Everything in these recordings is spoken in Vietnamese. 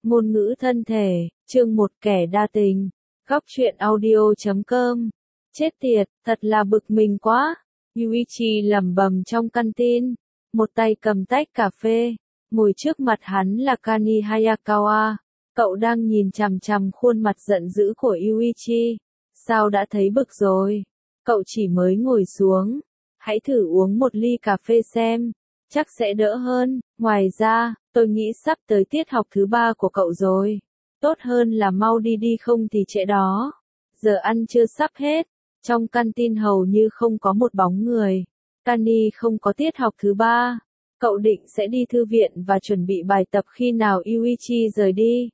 Ngôn ngữ thân thể, chương 1 kẻ đa tình. Góc truyện audio.com. Chết tiệt, thật là bực mình quá. Yuichi lẩm bẩm trong căn tin, một tay cầm tách cà phê, ngồi trước mặt hắn là Kani Hayakawa. Cậu đang nhìn chằm chằm khuôn mặt giận dữ của Yuichi. Sao đã thấy bực rồi? Cậu chỉ mới ngồi xuống. Hãy thử uống một ly cà phê xem, chắc sẽ đỡ hơn. Ngoài ra, tôi nghĩ sắp tới tiết học thứ 3 của cậu rồi. Tốt hơn là mau đi đi không thì trễ đó. Giờ ăn trưa sắp hết. Trong căn tin hầu như không có một bóng người. Kani không có tiết học thứ 3. Cậu định sẽ đi thư viện và chuẩn bị bài tập khi nào Yuichi rời đi.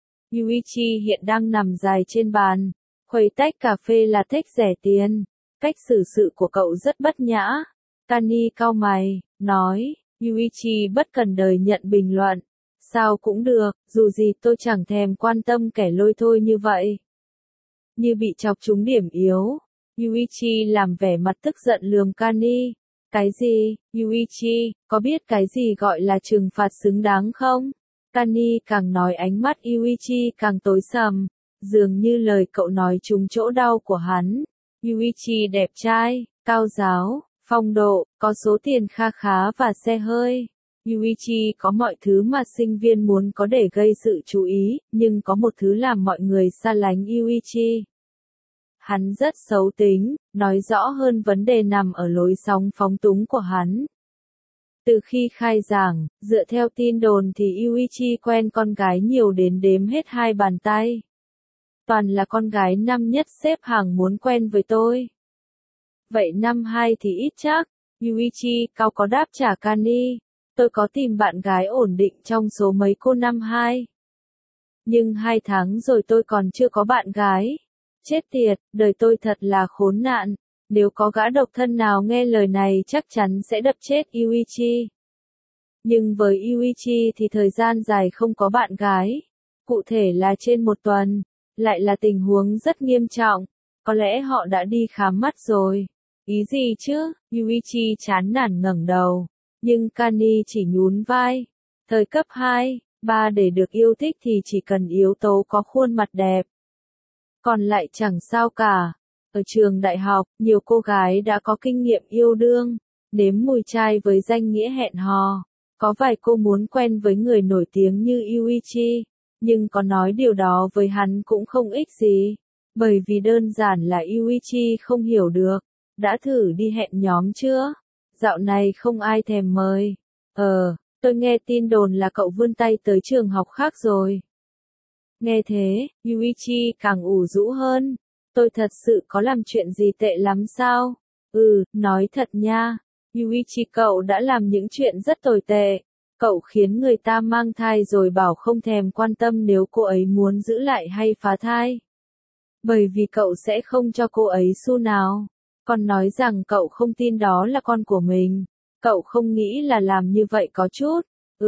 Yuichi hiện đang nằm dài trên bàn, khuấy tách cà phê latex rẻ tiền. Cách xử sự của cậu rất bất nhã. Kani cau mày, nói, Yuichi bất cần đời nhận bình luận. Sao cũng được, dù gì tôi chẳng thèm quan tâm kẻ lôi thôi như vậy. Như bị chọc trúng điểm yếu. Yuichi làm vẻ mặt tức giận lườm Kani. Cái gì, Yuichi, có biết cái gì gọi là trừng phạt xứng đáng không? Kani càng nói ánh mắt Yuichi càng tối sầm. Dường như lời cậu nói trúng chỗ đau của hắn. Yuichi đẹp trai, cao giáo, phong độ, có số tiền kha khá và xe hơi. Yuichi có mọi thứ mà sinh viên muốn có để gây sự chú ý, nhưng có một thứ làm mọi người xa lánh Yuichi. Hắn rất xấu tính, nói rõ hơn vấn đề nằm ở lối sống phóng túng của hắn. Từ khi khai giảng, dựa theo tin đồn thì Yuichi quen con gái nhiều đến đếm hết 2 bàn tay. Toàn là con gái năm nhất xếp hàng muốn quen với tôi. Vậy năm 2 thì ít chắc. Yuichi cao có đáp trả Kani. Tôi có tìm bạn gái ổn định trong số mấy cô năm 2. Nhưng 2 tháng rồi tôi còn chưa có bạn gái. Chết tiệt, đời tôi thật là khốn nạn. Nếu có gã độc thân nào nghe lời này chắc chắn sẽ đập chết Yuichi. Nhưng với Yuichi thì thời gian dài không có bạn gái. Cụ thể là trên 1 tuần. Lại là tình huống rất nghiêm trọng. Có lẽ họ đã đi khám mắt rồi. Ý gì chứ? Yuichi chán nản ngẩng đầu. Nhưng Kani chỉ nhún vai. Thời cấp 2, 3 để được yêu thích thì chỉ cần yếu tố có khuôn mặt đẹp. Còn lại chẳng sao cả. Ở trường đại học, nhiều cô gái đã có kinh nghiệm yêu đương, nếm mùi trai với danh nghĩa hẹn hò. Có vài cô muốn quen với người nổi tiếng như Yuichi, nhưng có nói điều đó với hắn cũng không ích gì. Bởi vì đơn giản là Yuichi không hiểu được. Đã thử đi hẹn nhóm chưa? Dạo này không ai thèm mời. Tôi nghe tin đồn là cậu vươn tay tới trường học khác rồi. Nghe thế, Yuichi càng ủ rũ hơn. Tôi thật sự có làm chuyện gì tệ lắm sao? Nói thật nha. Yuichi cậu đã làm những chuyện rất tồi tệ. Cậu khiến người ta mang thai rồi bảo không thèm quan tâm nếu cô ấy muốn giữ lại hay phá thai. Bởi vì cậu sẽ không cho cô ấy xu nào. Còn nói rằng cậu không tin đó là con của mình. Cậu không nghĩ là làm như vậy có chút.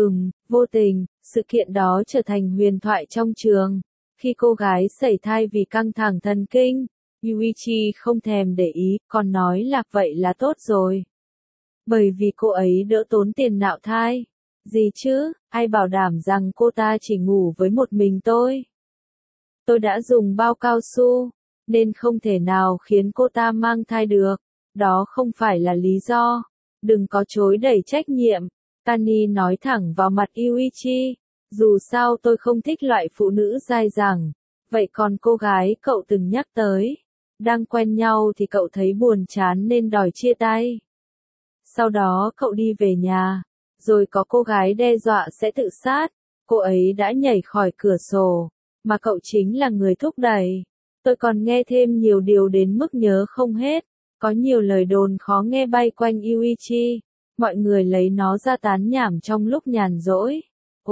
Vô tình, sự kiện đó trở thành huyền thoại trong trường. Khi cô gái sẩy thai vì căng thẳng thần kinh, Yuichi không thèm để ý, còn nói là vậy là tốt rồi. Bởi vì cô ấy đỡ tốn tiền nạo thai. Gì chứ, ai bảo đảm rằng cô ta chỉ ngủ với một mình tôi. Tôi đã dùng bao cao su, nên không thể nào khiến cô ta mang thai được. Đó không phải là lý do. Đừng có chối đẩy trách nhiệm. Kani nói thẳng vào mặt Yuichi. Dù sao tôi không thích loại phụ nữ dai dẳng. Vậy còn cô gái cậu từng nhắc tới. Đang quen nhau thì cậu thấy buồn chán nên đòi chia tay. Sau đó cậu đi về nhà. Rồi có cô gái đe dọa sẽ tự sát. Cô ấy đã nhảy khỏi cửa sổ. Mà cậu chính là người thúc đẩy. Tôi còn nghe thêm nhiều điều đến mức nhớ không hết. Có nhiều lời đồn khó nghe bay quanh Yuichi. Mọi người lấy nó ra tán nhảm trong lúc nhàn rỗi.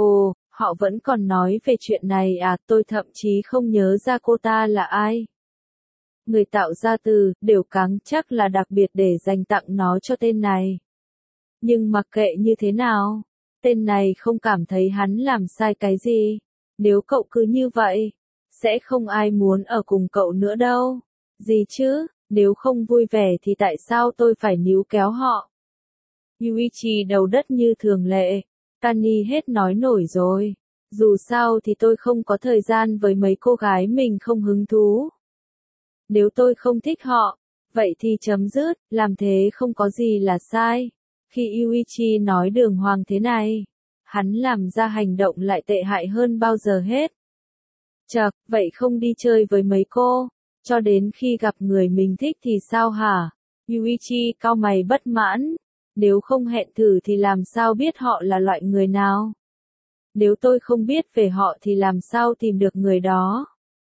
Họ vẫn còn nói về chuyện này à, tôi thậm chí không nhớ ra cô ta là ai. Người tạo ra từ, đều cáng chắc là đặc biệt để dành tặng nó cho tên này. Nhưng mặc kệ như thế nào, tên này không cảm thấy hắn làm sai cái gì. Nếu cậu cứ như vậy, sẽ không ai muốn ở cùng cậu nữa đâu. Gì chứ, nếu không vui vẻ thì tại sao tôi phải níu kéo họ? Yuichi đầu đất như thường lệ. Kani hết nói nổi rồi. Dù sao thì tôi không có thời gian với mấy cô gái mình không hứng thú. Nếu tôi không thích họ, vậy thì chấm dứt, làm thế không có gì là sai. Khi Yuichi nói đường hoàng thế này, hắn làm ra hành động lại tệ hại hơn bao giờ hết. Chậc, vậy không đi chơi với mấy cô, cho đến khi gặp người mình thích thì sao hả? Yuichi cau mày bất mãn, nếu không hẹn thử thì làm sao biết họ là loại người nào? Nếu tôi không biết về họ thì làm sao tìm được người đó?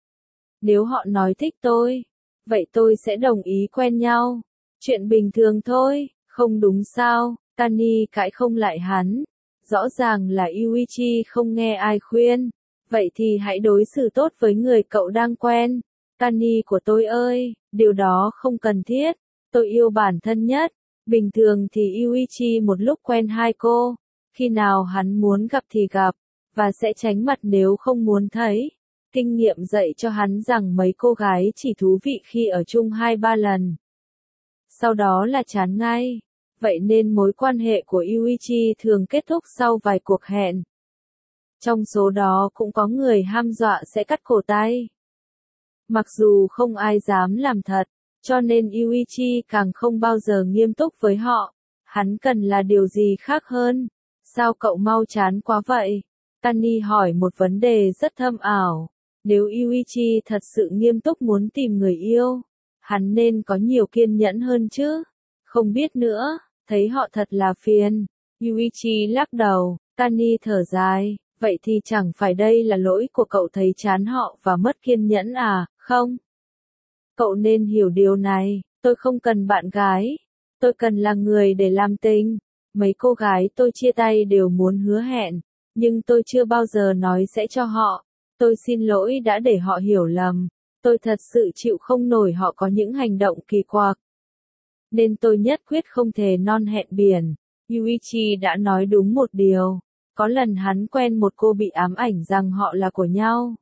Nếu họ nói thích tôi, vậy tôi sẽ đồng ý quen nhau. Chuyện bình thường thôi, không đúng sao? Kani cãi không lại hắn. Rõ ràng là Yuichi không nghe ai khuyên. Vậy thì hãy đối xử tốt với người cậu đang quen. Kani của tôi ơi, điều đó không cần thiết. Tôi yêu bản thân nhất. Bình thường thì Yuichi một lúc quen hai cô. Khi nào hắn muốn gặp thì gặp, và sẽ tránh mặt nếu không muốn thấy. Kinh nghiệm dạy cho hắn rằng mấy cô gái chỉ thú vị khi ở chung 2-3 lần. Sau đó là chán ngay. Vậy nên mối quan hệ của Yuichi thường kết thúc sau vài cuộc hẹn. Trong số đó cũng có người ham dọa sẽ cắt cổ tay. Mặc dù không ai dám làm thật, cho nên Yuichi càng không bao giờ nghiêm túc với họ. Hắn cần là điều gì khác hơn? Sao cậu mau chán quá vậy? Kani hỏi một vấn đề rất thâm ảo. Nếu Yuichi thật sự nghiêm túc muốn tìm người yêu, hắn nên có nhiều kiên nhẫn hơn chứ. Không biết nữa, thấy họ thật là phiền. Yuichi lắc đầu, Kani thở dài, vậy thì chẳng phải đây là lỗi của cậu thấy chán họ và mất kiên nhẫn à, không? Cậu nên hiểu điều này, tôi không cần bạn gái, tôi cần là người để làm tình. Mấy cô gái tôi chia tay đều muốn hứa hẹn, nhưng tôi chưa bao giờ nói sẽ cho họ. Tôi xin lỗi đã để họ hiểu lầm. Tôi thật sự chịu không nổi họ có những hành động kỳ quặc. Nên tôi nhất quyết không thể non hẹn biển. Yuichi đã nói đúng một điều. Có lần hắn quen một cô bị ám ảnh rằng họ là của nhau.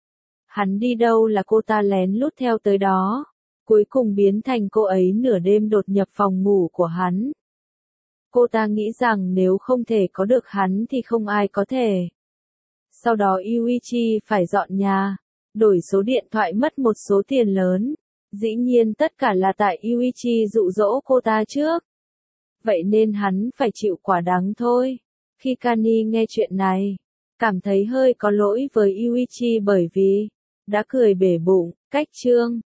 Hắn đi đâu là cô ta lén lút theo tới đó. Cuối cùng biến thành cô ấy nửa đêm đột nhập phòng ngủ của hắn. Cô ta nghĩ rằng nếu không thể có được hắn thì không ai có thể. Sau đó Yuichi phải dọn nhà, đổi số điện thoại mất một số tiền lớn. Dĩ nhiên tất cả là tại Yuichi dụ dỗ cô ta trước. Vậy nên hắn phải chịu quả đắng thôi. Khi Kani nghe chuyện này, cảm thấy hơi có lỗi với Yuichi bởi vì đã cười bể bụng, cách chương.